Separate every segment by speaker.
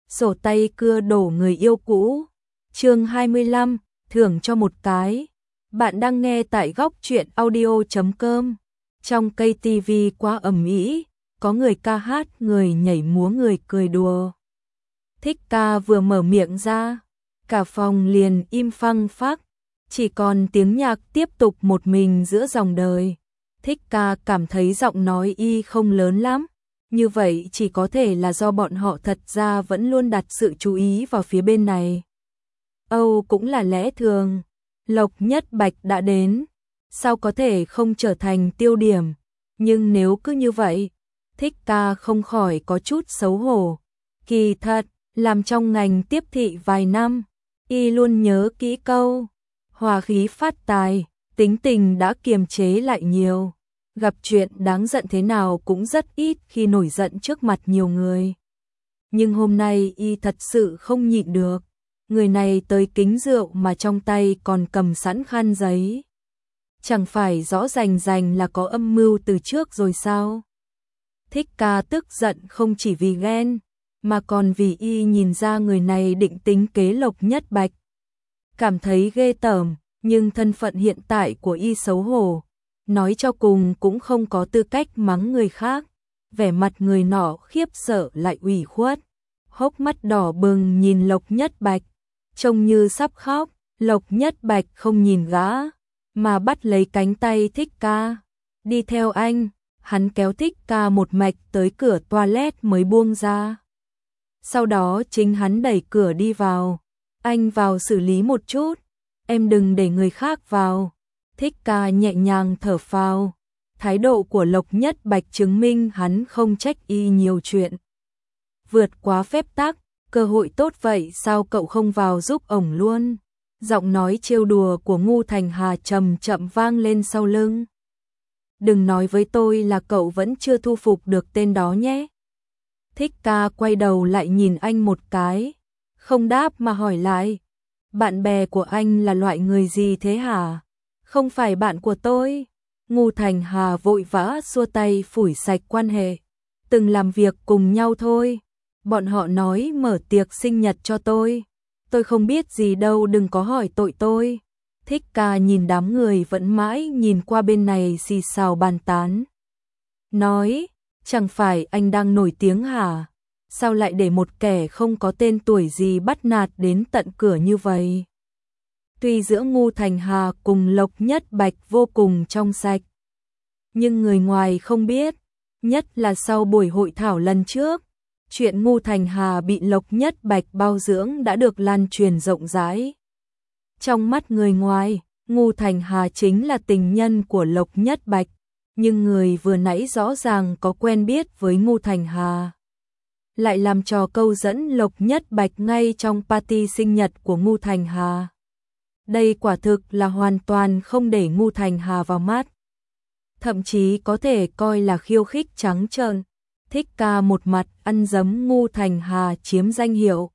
Speaker 1: Sổ tay cưa đổ người yêu cũ. Chương 25, thưởng cho một cái. Bạn đang nghe tại góc truyện audio.com. Trong cây tivi quá ầm ĩ, có người ca hát, người nhảy múa, người cười đùa. Thích ca vừa mở miệng ra, cả phòng liền im phăng phắc, chỉ còn tiếng nhạc tiếp tục một mình giữa dòng đời. Thích ca cảm thấy giọng nói y không lớn lắm, như vậy chỉ có thể là do bọn họ thật ra vẫn luôn đặt sự chú ý vào phía bên này. Âu cũng là lẽ thường, Lộc Nhất Bạch đã đến, sao có thể không trở thành tiêu điểm, nhưng nếu cứ như vậy, Thích ca không khỏi có chút xấu hổ. Kỳ thật, làm trong ngành tiếp thị vài năm, y luôn nhớ kỹ câu hòa khí phát tài, tính tình đã kiềm chế lại nhiều. Gặp chuyện đáng giận thế nào cũng rất ít khi nổi giận trước mặt nhiều người. Nhưng hôm nay y thật sự không nhịn được. Người này tới kính rượu mà trong tay còn cầm sẵn khăn giấy. Chẳng phải rõ rành rành là có âm mưu từ trước rồi sao? Thích ca tức giận không chỉ vì ghen, mà còn vì y nhìn ra người này định tính kế Lộc Nhất Bạch. Cảm thấy ghê tởm, nhưng thân phận hiện tại của y xấu hổ. Nói cho cùng cũng không có tư cách mắng người khác. Vẻ mặt người nọ khiếp sợ lại ủy khuất, hốc mắt đỏ bừng nhìn Lộc Nhất Bạch, trông như sắp khóc. Lộc Nhất Bạch không nhìn gã, mà bắt lấy cánh tay Thích ca. Đi theo anh, hắn kéo Thích ca một mạch tới cửa toilet mới buông ra. Sau đó chính hắn đẩy cửa đi vào. Anh vào xử lý một chút, em đừng để người khác vào. Thích ca nhẹ nhàng thở phào. Thái độ của Lộc Nhất Bạch chứng minh hắn không trách y nhiều chuyện. Vượt quá phép tắc, cơ hội tốt vậy sao cậu không vào giúp ổng luôn? Giọng nói trêu đùa của Ngu Thành Hà chậm chậm vang lên sau lưng. Đừng nói với tôi là cậu vẫn chưa thu phục được tên đó nhé. Thích ca quay đầu lại nhìn anh một cái, không đáp mà hỏi lại. Bạn bè của anh là loại người gì thế hả? Không phải bạn của tôi. Ngu Thành Hà vội vã xua tay phủi sạch quan hệ. Từng làm việc cùng nhau thôi. Bọn họ nói mở tiệc sinh nhật cho tôi. Tôi không biết gì đâu, đừng có hỏi tội tôi. Thích ca nhìn đám người vẫn mãi nhìn qua bên này xì xào bàn tán. Nói, chẳng phải anh đang nổi tiếng hả? Sao lại để một kẻ không có tên tuổi gì bắt nạt đến tận cửa như vậy? Tuy giữa Ngu Thành Hà cùng Lộc Nhất Bạch vô cùng trong sạch, nhưng người ngoài không biết, nhất là sau buổi hội thảo lần trước, chuyện Ngu Thành Hà bị Lộc Nhất Bạch bao dưỡng đã được lan truyền rộng rãi. Trong mắt người ngoài, Ngu Thành Hà chính là tình nhân của Lộc Nhất Bạch, nhưng người vừa nãy rõ ràng có quen biết với Ngu Thành Hà, lại làm trò câu dẫn Lộc Nhất Bạch ngay trong party sinh nhật của Ngu Thành Hà. Đây quả thực là hoàn toàn không để Ngu Thành Hà vào mắt, thậm chí có thể coi là khiêu khích trắng trợn. Thích ca một mặt ăn dấm Ngu Thành Hà chiếm danh hiệu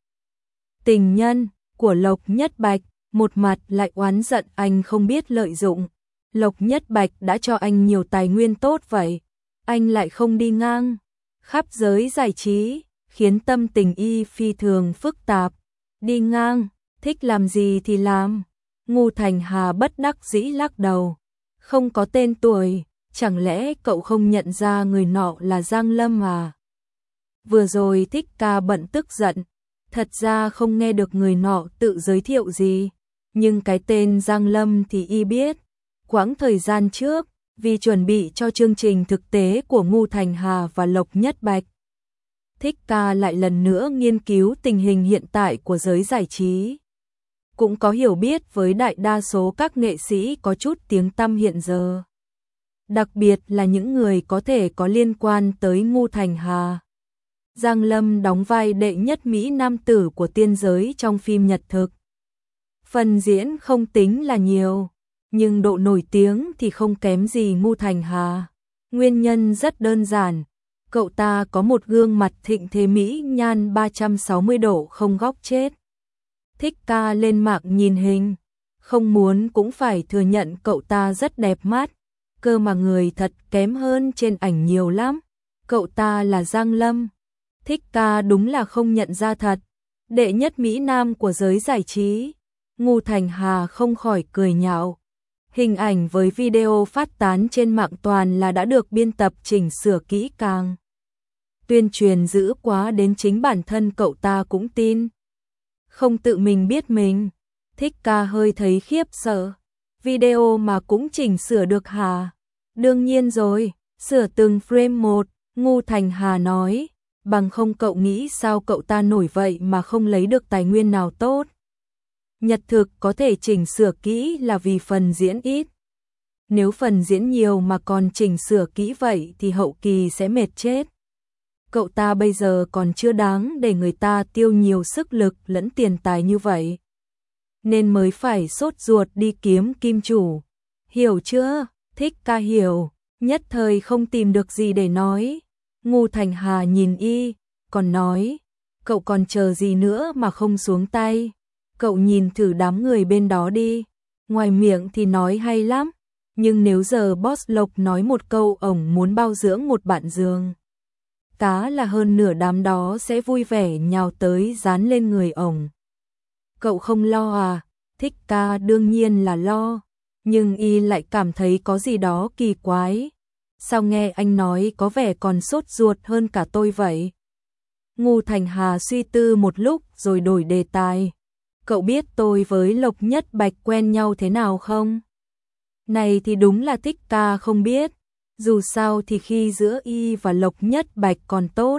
Speaker 1: tình nhân của Lộc Nhất Bạch, một mặt lại oán giận anh không biết lợi dụng. Lộc Nhất Bạch đã cho anh nhiều tài nguyên tốt vậy, anh lại không đi ngang khắp giới giải trí, khiến tâm tình y phi thường phức tạp. Đi ngang, thích làm gì thì làm. Ngu Thành Hà bất đắc dĩ lắc đầu. Không có tên tuổi, chẳng lẽ cậu không nhận ra người nọ là Giang Lâm à? Vừa rồi Thích ca bận tức giận, thật ra không nghe được người nọ tự giới thiệu gì, nhưng cái tên Giang Lâm thì y biết. Quãng thời gian trước, vì chuẩn bị cho chương trình thực tế của Ngu Thành Hà và Lộc Nhất Bạch, Thích ca lại lần nữa nghiên cứu tình hình hiện tại của giới giải trí. Cũng có hiểu biết với đại đa số các nghệ sĩ có chút tiếng tăm hiện giờ. Đặc biệt là những người có thể có liên quan tới Ngu Thành Hà. Giang Lâm đóng vai đệ nhất Mỹ nam tử của tiên giới trong phim nhật thực. Phần diễn không tính là nhiều, nhưng độ nổi tiếng thì không kém gì Ngu Thành Hà. Nguyên nhân rất đơn giản, cậu ta có một gương mặt thịnh thế mỹ nhan 360 độ không góc chết. Thích ca lên mạng nhìn hình, không muốn cũng phải thừa nhận cậu ta rất đẹp mắt, cơ mà người thật kém hơn trên ảnh nhiều lắm. Cậu ta là Giang Lâm, Thích Ca đúng là không nhận ra thật, đệ nhất Mỹ Nam của giới giải trí. Ngu Thành Hà không khỏi cười nhạo. Hình ảnh với video phát tán trên mạng toàn là đã được biên tập chỉnh sửa kỹ càng. Tuyên truyền dữ quá đến chính bản thân cậu ta cũng tin. Không tự mình biết mình. Thích Ca hơi thấy khiếp sợ. Video mà cũng chỉnh sửa được hả? Đương nhiên rồi, sửa từng frame một, Ngu Thành Hà nói. Bằng không cậu nghĩ sao cậu ta nổi vậy mà không lấy được tài nguyên nào tốt. Nhật thực có thể chỉnh sửa kỹ là vì phần diễn ít. Nếu phần diễn nhiều mà còn chỉnh sửa kỹ vậy thì hậu kỳ sẽ mệt chết. Cậu ta bây giờ còn chưa đáng để người ta tiêu nhiều sức lực lẫn tiền tài như vậy. Nên mới phải sốt ruột đi kiếm kim chủ. Hiểu chưa? Thích Ca hiểu, nhất thời không tìm được gì để nói. Ngu Thành Hà nhìn y, còn nói, cậu còn chờ gì nữa mà không xuống tay. Cậu nhìn thử đám người bên đó đi. Ngoài miệng thì nói hay lắm, nhưng nếu giờ Boss Lộc nói một câu ổng muốn bao dưỡng một bạn giường, cá là hơn nửa đám đó sẽ vui vẻ nhào tới dán lên người ổng. Cậu không lo à? Thích Ca đương nhiên là lo, nhưng y lại cảm thấy có gì đó kỳ quái. Sao nghe anh nói có vẻ còn sốt ruột hơn cả tôi vậy? Ngu Thành Hà suy tư một lúc rồi đổi đề tài. Cậu biết tôi với Lộc Nhất Bạch quen nhau thế nào không? Này thì đúng là Thích Ca không biết. Dù sao thì khi giữa y và Lộc Nhất Bạch còn tốt.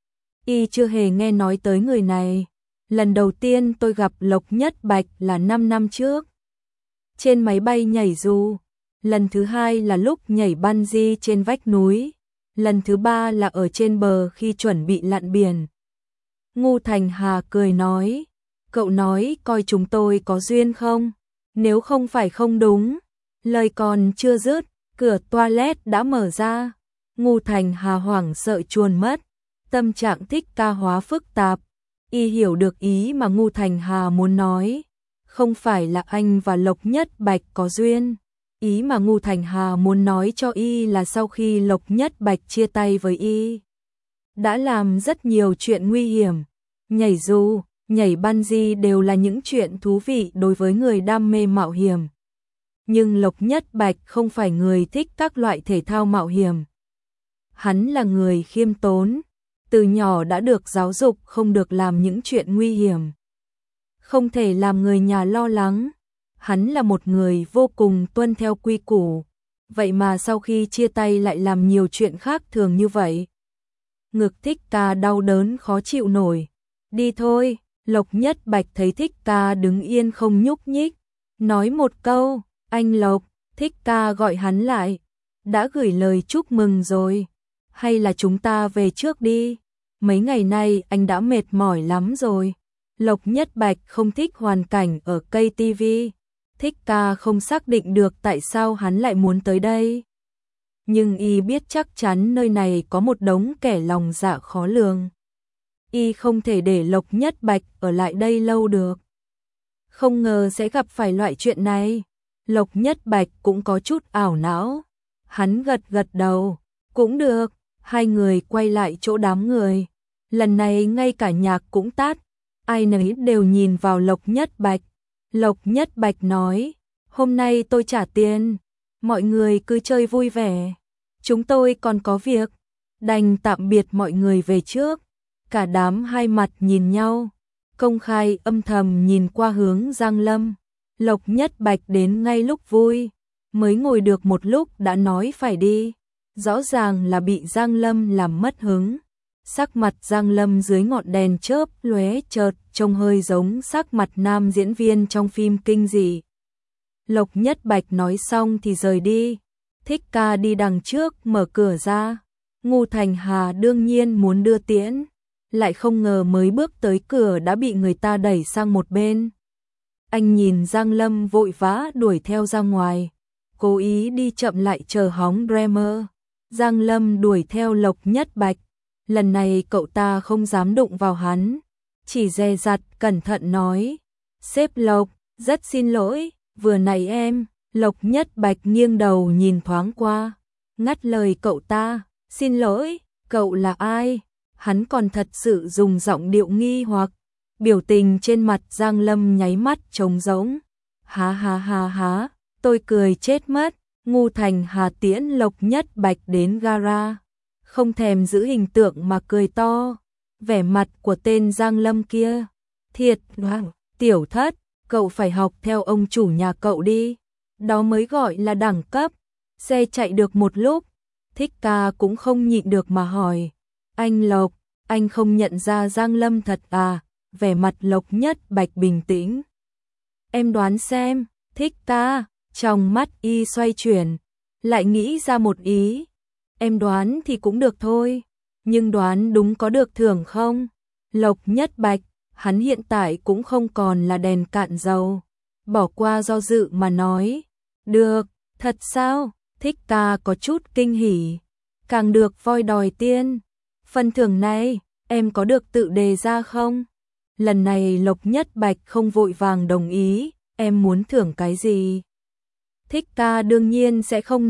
Speaker 1: Y chưa hề nghe nói tới người này. Lần đầu tiên tôi gặp Lộc Nhất Bạch là 5 năm trước. Trên máy bay nhảy dù. Lần thứ hai là lúc nhảy bungee trên vách núi. Lần thứ ba là ở trên bờ khi chuẩn bị lặn biển. Ngu Thành Hà cười nói. Cậu nói coi chúng tôi có duyên không? Nếu không phải không đúng. Lời còn chưa dứt, cửa toilet đã mở ra. Ngu Thành Hà hoảng sợ chuồn mất. Tâm trạng Thích Ca hóa phức tạp. Y hiểu được ý mà Ngu Thành Hà muốn nói. Không phải là anh và Lộc Nhất Bạch có duyên. Ý mà Ngu Thành Hà muốn nói cho y là sau khi Lộc Nhất Bạch chia tay với y, đã làm rất nhiều chuyện nguy hiểm. Nhảy dù, nhảy bungee đều là những chuyện thú vị đối với người đam mê mạo hiểm. Nhưng Lộc Nhất Bạch không phải người thích các loại thể thao mạo hiểm. Hắn là người khiêm tốn, từ nhỏ đã được giáo dục không được làm những chuyện nguy hiểm. Không thể làm người nhà lo lắng. Hắn là một người vô cùng tuân theo quy củ, vậy mà sau khi chia tay lại làm nhiều chuyện khác thường như vậy. Ngực Thích Ca đau đớn khó chịu nổi. Đi thôi, Lộc Nhất Bạch thấy Thích Ca đứng yên không nhúc nhích, nói một câu, anh Lộc. Thích Ca gọi hắn lại, đã gửi lời chúc mừng rồi, hay là chúng ta về trước đi, mấy ngày nay anh đã mệt mỏi lắm rồi. Lộc Nhất Bạch không thích hoàn cảnh ở KTV. Thích Ca không xác định được tại sao hắn lại muốn tới đây. Nhưng y biết chắc chắn nơi này có một đống kẻ lòng dạ khó lường. Y không thể để Lộc Nhất Bạch ở lại đây lâu được. Không ngờ sẽ gặp phải loại chuyện này. Lộc Nhất Bạch cũng có chút ảo não. Hắn gật gật đầu. Cũng được. Hai người quay lại chỗ đám người. Lần này ngay cả nhạc cũng tắt. Ai nấy đều nhìn vào Lộc Nhất Bạch. Lộc Nhất Bạch nói, hôm nay tôi trả tiền, mọi người cứ chơi vui vẻ, chúng tôi còn có việc, đành tạm biệt mọi người về trước. Cả đám hai mặt nhìn nhau, công khai âm thầm nhìn qua hướng Giang Lâm. Lộc Nhất Bạch đến ngay lúc vui, mới ngồi được một lúc đã nói phải đi, rõ ràng là bị Giang Lâm làm mất hứng. Sắc mặt Giang Lâm dưới ngọn đèn chớp lóe chợt trông hơi giống sắc mặt nam diễn viên trong phim kinh dị. Lộc Nhất Bạch nói xong thì rời đi. Thích Ca đi đằng trước mở cửa ra. Ngu Thành Hà đương nhiên muốn đưa tiễn, lại không ngờ mới bước tới cửa đã bị người ta đẩy sang một bên. Anh nhìn Giang Lâm vội vã đuổi theo ra ngoài, cố ý đi chậm lại chờ hóng Dreamer. Giang Lâm đuổi theo Lộc Nhất Bạch. Lần này cậu ta không dám đụng vào hắn, chỉ dè dặt cẩn thận nói, sếp Lộc, rất xin lỗi, vừa nãy em. Lộc Nhất Bạch nghiêng đầu nhìn thoáng qua, ngắt lời cậu ta, xin lỗi, cậu là ai? hắn còn thật sự dùng giọng điệu nghi hoặc, biểu tình trên mặt Giang Lâm nháy mắt trống rỗng. Há há há há, tôi cười chết mất. Ngu Thành Hà tiễn Lộc Nhất Bạch đến gara, không thèm giữ hình tượng mà cười to. Vẻ mặt của tên Giang Lâm kia, thiệt loang, tiểu thất, cậu phải học theo ông chủ nhà cậu đi, đó mới gọi là đẳng cấp. Xe chạy được một lúc, Thích Ca cũng không nhịn được mà hỏi, anh Lộc, anh không nhận ra Giang Lâm thật à? Vẻ mặt Lộc Nhất Bạch bình tĩnh. Em đoán xem. Thích Ca, trong mắt y xoay chuyển, lại nghĩ ra một ý. Em đoán thì cũng được thôi, nhưng đoán đúng có được thưởng không? Lộc Nhất Bạch, hắn hiện tại cũng không còn là đèn cạn dầu, bỏ qua do dự mà nói, được. Thật sao? Thích Ca có chút kinh hỉ, càng được voi đòi tiên. Phần thưởng này, em có được tự đề ra không? Lần này Lộc Nhất Bạch không vội vàng đồng ý, em muốn thưởng cái gì? Thích Ca đương nhiên sẽ không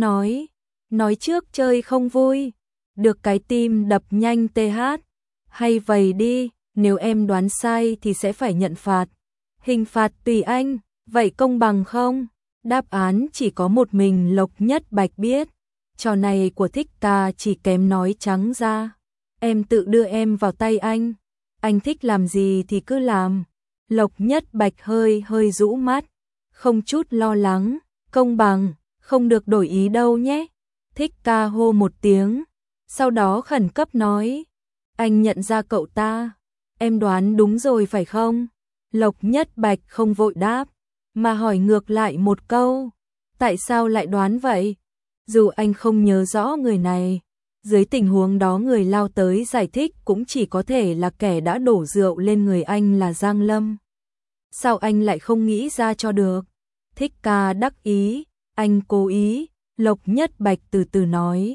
Speaker 1: nói trước chơi không vui, được cái tim đập nhanh TH. Hay vậy đi, nếu em đoán sai thì sẽ phải nhận phạt. Hình phạt tùy anh, vậy công bằng không? Đáp án chỉ có một mình Lộc Nhất Bạch biết. Trò này của Thích Ca chỉ kém nói trắng ra. Em tự đưa em vào tay anh thích làm gì thì cứ làm. Lộc Nhất Bạch hơi rũ mắt, không chút lo lắng, công bằng, không được đổi ý đâu nhé. Thích Ca hô một tiếng, sau đó khẩn cấp nói, anh nhận ra cậu ta, em đoán đúng rồi phải không? Lộc Nhất Bạch không vội đáp, mà hỏi ngược lại một câu, tại sao lại đoán vậy? Dù anh không nhớ rõ người này, dưới tình huống đó người lao tới giải thích cũng chỉ có thể là kẻ đã đổ rượu lên người anh là Giang Lâm. Sao anh lại không nghĩ ra cho được? Thích Ca đắc ý, anh cố ý. Lộc Nhất Bạch từ từ nói,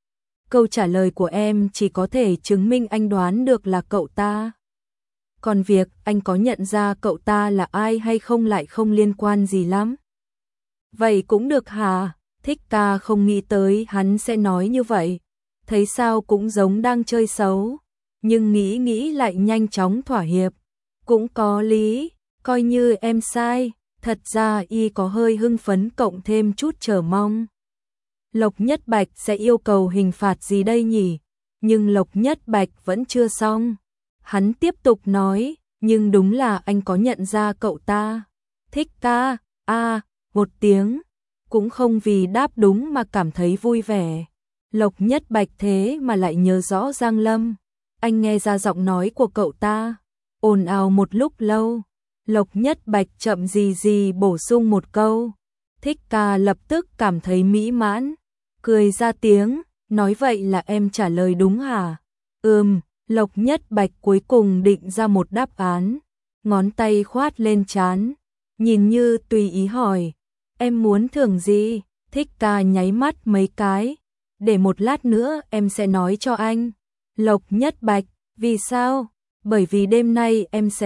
Speaker 1: câu trả lời của em chỉ có thể chứng minh anh đoán được là cậu ta. Còn việc anh có nhận ra cậu ta là ai hay không lại không liên quan gì lắm. Vậy cũng được hả? Thích Ca không nghĩ tới hắn sẽ nói như vậy, thấy sao cũng giống đang chơi xấu, nhưng nghĩ lại nhanh chóng thỏa hiệp. Cũng có lý, coi như em sai. Thật ra y có hơi hưng phấn cộng thêm chút chờ mong. Lộc Nhất Bạch sẽ yêu cầu hình phạt gì đây nhỉ? Nhưng Lộc Nhất Bạch vẫn chưa xong. Hắn tiếp tục nói, nhưng đúng là anh có nhận ra cậu ta. Thích Ca, một tiếng, cũng không vì đáp đúng mà cảm thấy vui vẻ. Lộc Nhất Bạch thế mà lại nhớ rõ Giang Lâm. Anh nghe ra giọng nói của cậu ta, ồn ào một lúc lâu. Lộc Nhất Bạch chậm gì bổ sung một câu. Thích Ca lập tức cảm thấy mỹ mãn, cười ra tiếng, nói vậy là em trả lời đúng hả? Lộc Nhất Bạch cuối cùng định ra một đáp án, ngón tay khoát lên trán, nhìn như tùy ý hỏi, em muốn thưởng gì? Thích Ca nháy mắt mấy cái, để một lát nữa em sẽ nói cho anh. Lộc Nhất Bạch, vì sao? Bởi vì đêm nay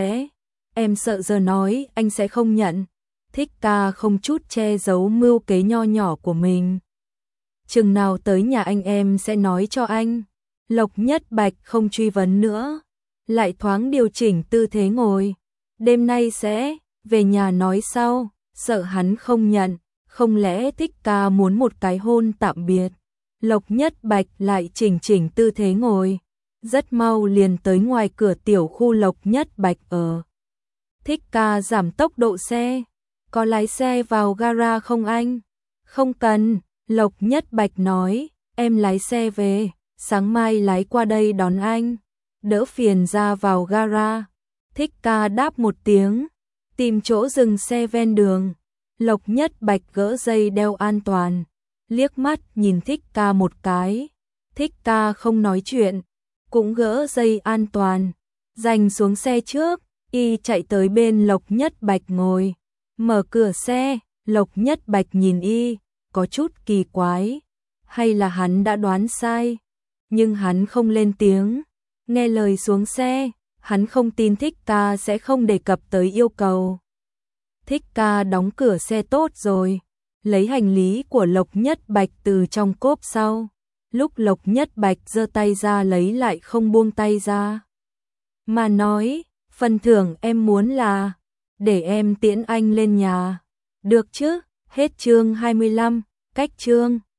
Speaker 1: em sợ giờ nói anh sẽ không nhận. Thích Ca không chút che giấu mưu kế nho nhỏ của mình. Chừng nào tới nhà anh em sẽ nói cho anh. Lộc Nhất Bạch không truy vấn nữa, lại thoáng điều chỉnh tư thế ngồi. Đêm nay sẽ về nhà nói sau, sợ hắn không nhận, không lẽ Thích Ca muốn một cái hôn tạm biệt. Lộc Nhất Bạch lại chỉnh tư thế ngồi, rất mau liền tới ngoài cửa tiểu khu Lộc Nhất Bạch ở. Thích Ca giảm tốc độ xe, có lái xe vào gara không anh? Không cần, Lộc Nhất Bạch nói, em lái xe về, sáng mai lái qua đây đón anh, đỡ phiền ra vào gara. Thích Ca đáp một tiếng, tìm chỗ dừng xe ven đường. Lộc Nhất Bạch gỡ dây đeo an toàn, liếc mắt nhìn Thích Ca một cái. Thích Ca không nói chuyện, cũng gỡ dây an toàn, giành xuống xe trước. Y chạy tới bên Lộc Nhất Bạch ngồi, mở cửa xe. Lộc Nhất Bạch nhìn y, có chút kỳ quái, hay là hắn đã đoán sai, nhưng hắn không lên tiếng. Nghe lời xuống xe, hắn không tin Thích Ca sẽ không đề cập tới yêu cầu. Thích Ca đóng cửa xe tốt rồi, lấy hành lý của Lộc Nhất Bạch từ trong cốp sau, lúc Lộc Nhất Bạch giơ tay ra lấy lại không buông tay ra. Mà nói, phần thưởng em muốn là, để em tiễn anh lên nhà. Được chứ, hết chương 25, cách chương.